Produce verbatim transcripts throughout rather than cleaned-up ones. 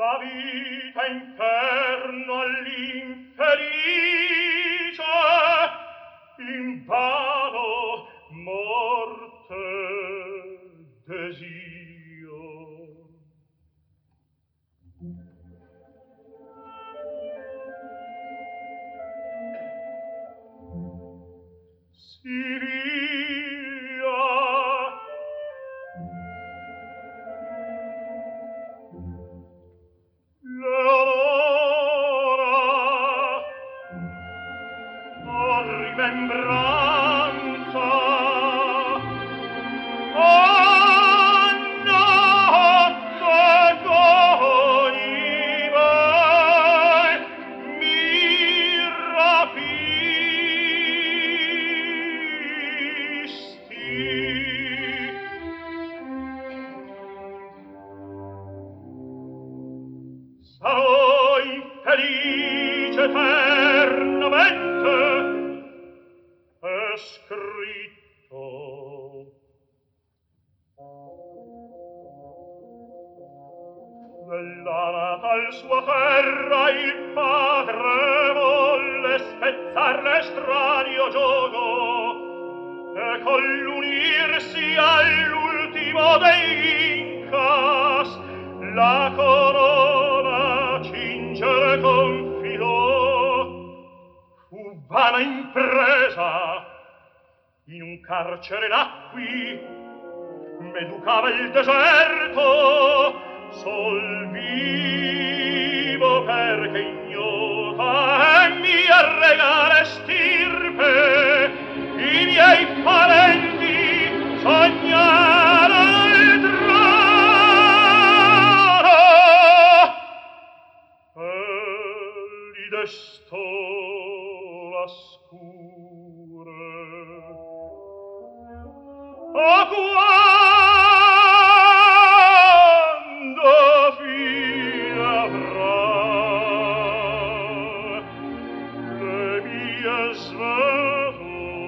la vita inferno all'infelice, invano morte desio. Siviglia, Leonora, oh rimembranza, oh notte d'ogni mi rapisti. Sarò infelice eternamente, è scritto. Nella natal sua terra il padre volle spezzar l'estraneo gioco e con l'unirsi all'ultimo dei Incas la corona cingere confidò. Fu vana impresa, in un carcere nacqui, m'educava il deserto, sol vivo perché ignota e mia regale stirpe, i miei parenti sognarono il trono e li destò la scure. Oh, quando fine avrà le mie sventure?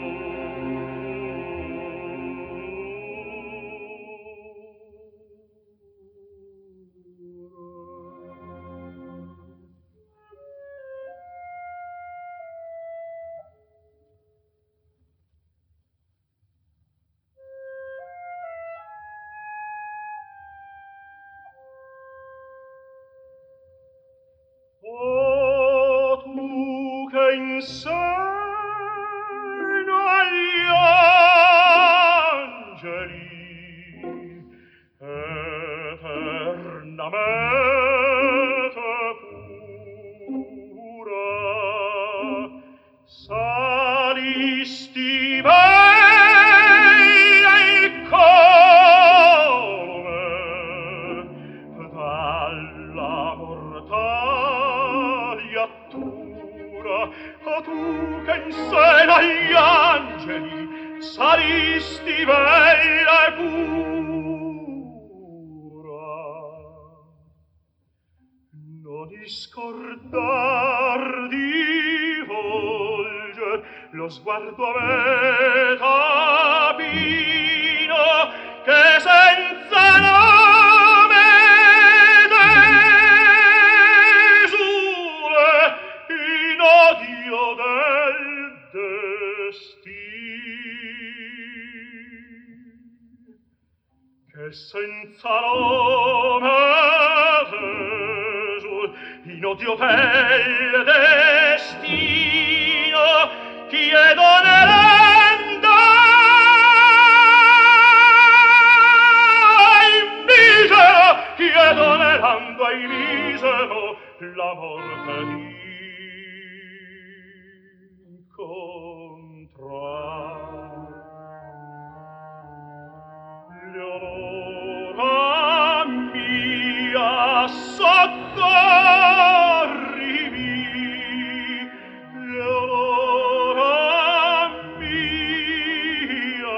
Oh, tu che insegno agli angeli eternamente pura, salisti bella il colme dalla mortaliatura. O tu che in seno agli angeli salisti bella e pura, non discordar di volger lo sguardo a me tapino che senza nome desule in odio del destin, che senza nome desul in odio del destino chiedo neranda in misero, chiedo neranda in misero la morte incontrar. Leonora mia, soccorrimi, Leonora mia,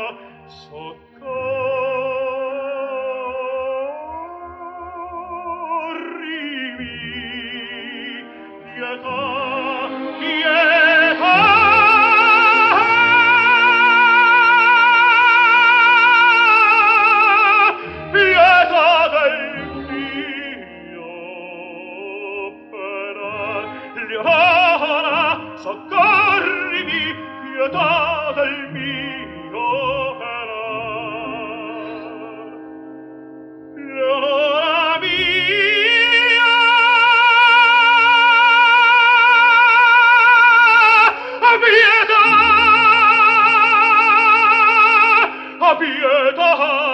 soccorrimi, pietà, pietà. Pietà del Dio. pietà